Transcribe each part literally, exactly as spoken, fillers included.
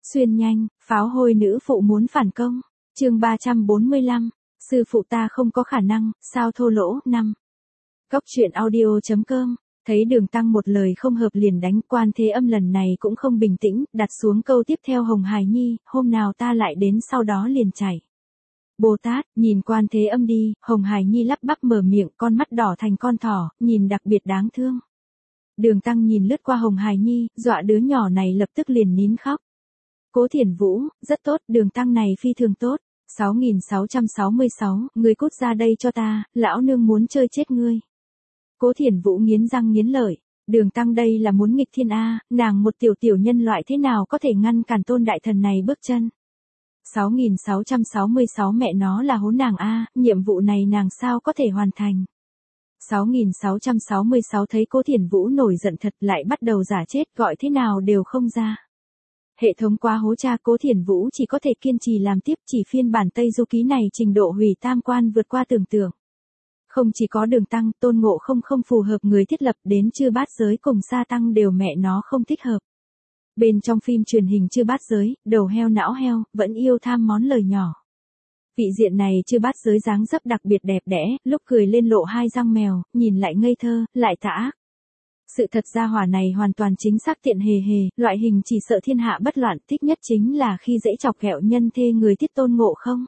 Xuyên nhanh, pháo hôi nữ phụ muốn phản công. Chương ba trăm bốn mươi lăm, sư phụ ta không có khả năng, sao thô lỗ. Năm. Góc truyện audio chấm com. Thấy Đường Tăng một lời không hợp liền đánh, Quan Thế Âm lần này cũng không bình tĩnh, đặt xuống câu tiếp theo: Hồng Hài Nhi, hôm nào ta lại đến, sau đó liền chảy. Bồ Tát, nhìn Quan Thế Âm đi, Hồng Hài Nhi lắp bắp mở miệng, con mắt đỏ thành con thỏ, nhìn đặc biệt đáng thương. Đường Tăng nhìn lướt qua Hồng Hài Nhi, dọa đứa nhỏ này lập tức liền nín khóc. Cố Thiển Vũ, rất tốt, Đường Tăng này phi thường tốt. sáu nghìn sáu trăm sáu mươi sáu, ngươi cút ra đây cho ta, lão nương muốn chơi chết ngươi. Cố Thiển Vũ nghiến răng nghiến lợi, Đường Tăng đây là muốn nghịch thiên a, nàng một tiểu tiểu nhân loại thế nào có thể ngăn cản tôn đại thần này bước chân. sáu nghìn sáu trăm sáu mươi sáu mẹ nó là hỗn nàng a, nhiệm vụ này nàng sao có thể hoàn thành. sáu nghìn sáu trăm sáu mươi sáu thấy Cố Thiển Vũ nổi giận thật lại bắt đầu giả chết, gọi thế nào đều không ra. Hệ thống quá hố cha, Cố Thiển Vũ chỉ có thể kiên trì làm tiếp, chỉ phiên bản Tây Du Ký này trình độ hủy tam quan vượt qua tưởng tượng. Không chỉ có Đường Tăng, Tôn Ngộ Không không phù hợp người thiết lập, đến Chư Bát Giới cùng Sa Tăng đều mẹ nó không thích hợp. Bên trong phim truyền hình Chư Bát Giới, đầu heo não heo, vẫn yêu tham món lời nhỏ. Vị diện này Chư Bát Giới dáng dấp đặc biệt đẹp đẽ, lúc cười lên lộ hai răng mèo, nhìn lại ngây thơ, lại tà ác. Sự thật gia hỏa này hoàn toàn chính xác tiện hề hề, loại hình chỉ sợ thiên hạ bất loạn, thích nhất chính là khi dễ chọc ghẹo nhân thê người tiết Tôn Ngộ Không.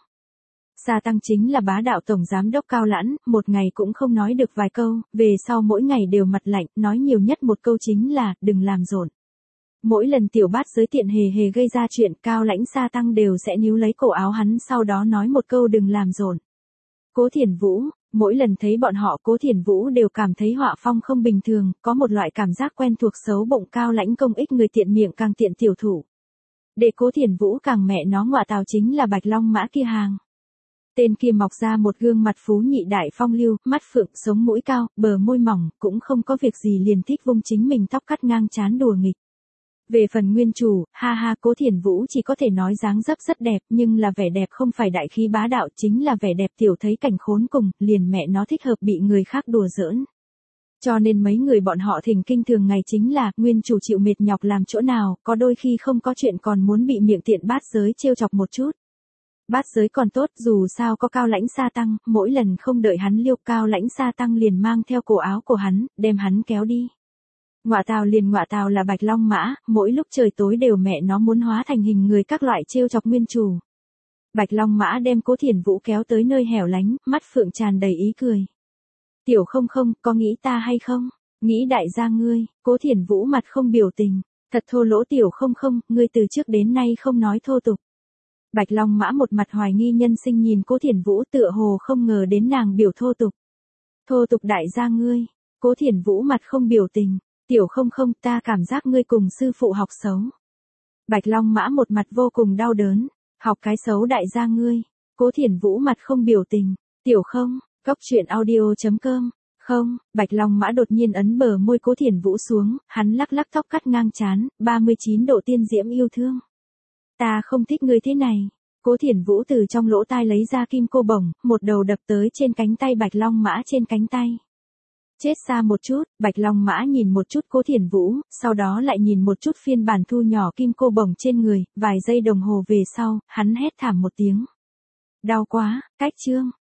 Sa Tăng chính là bá đạo tổng giám đốc cao lãnh, một ngày cũng không nói được vài câu, về sau mỗi ngày đều mặt lạnh, nói nhiều nhất một câu chính là, đừng làm rộn. Mỗi lần Tiểu Bát Giới tiện hề hề gây ra chuyện, cao lãnh Sa Tăng đều sẽ níu lấy cổ áo hắn, sau đó nói một câu đừng làm rộn. Cố Thiển Vũ, mỗi lần thấy bọn họ Cố Thiển Vũ đều cảm thấy họa phong không bình thường, có một loại cảm giác quen thuộc xấu bụng cao lãnh công ích người tiện miệng càng tiện tiểu thủ. Để Cố Thiển Vũ càng mẹ nó ngọa tào chính là Bạch Long Mã kia hàng. Tên kia mọc ra một gương mặt phú nhị đại phong lưu, mắt phượng, sống mũi cao, bờ môi mỏng, cũng không có việc gì liền thích vung chính mình tóc cắt ngang trán đùa nghịch. Về phần nguyên chủ, ha ha, Cố Thiển Vũ chỉ có thể nói dáng dấp rất đẹp, nhưng là vẻ đẹp không phải đại khí bá đạo, chính là vẻ đẹp tiểu thấy cảnh khốn cùng, liền mẹ nó thích hợp bị người khác đùa giỡn. Cho nên mấy người bọn họ thỉnh kinh thường ngày chính là, nguyên chủ chịu mệt nhọc làm chỗ nào, có đôi khi không có chuyện còn muốn bị miệng tiện Bát Giới trêu chọc một chút. Bát Giới còn tốt, dù sao có cao lãnh Sa Tăng, mỗi lần không đợi hắn liêu, cao lãnh Sa Tăng liền mang theo cổ áo của hắn, đem hắn kéo đi. Ngọa tào liền ngọa tào là Bạch Long Mã, mỗi lúc trời tối đều mẹ nó muốn hóa thành hình người các loại trêu chọc nguyên chủ. Bạch Long Mã đem Cố Thiển Vũ kéo tới nơi hẻo lánh, mắt phượng tràn đầy ý cười. Tiểu Không Không, có nghĩ ta hay không? Nghĩ đại gia ngươi. Cố Thiển Vũ mặt không biểu tình. Thật thô lỗ Tiểu Không Không, ngươi từ trước đến nay không nói thô tục. Bạch Long Mã một mặt hoài nghi nhân sinh nhìn Cố Thiển Vũ, tựa hồ không ngờ đến nàng biểu thô tục. Thô tục đại gia ngươi. Cố Thiển Vũ mặt không biểu tình. Tiểu Không Không, ta cảm giác ngươi cùng sư phụ học xấu. Bạch Long Mã một mặt vô cùng đau đớn. Học cái xấu đại gia ngươi. Cố Thiển Vũ mặt không biểu tình. Tiểu Không, góc truyện audio chấm com. Không, Bạch Long Mã đột nhiên ấn bờ môi Cố Thiển Vũ xuống, hắn lắc lắc tóc cắt ngang trán, ba mươi chín độ tiên diễm yêu thương. Ta không thích ngươi thế này. Cố Thiển Vũ từ trong lỗ tai lấy ra kim cô bổng, một đầu đập tới trên cánh tay Bạch Long Mã trên cánh tay. Chết xa một chút, Bạch Long Mã nhìn một chút Cố Thiển Vũ, sau đó lại nhìn một chút phiên bản thu nhỏ kim cô bổng trên người, vài giây đồng hồ về sau, hắn hét thảm một tiếng. Đau quá, cách chương.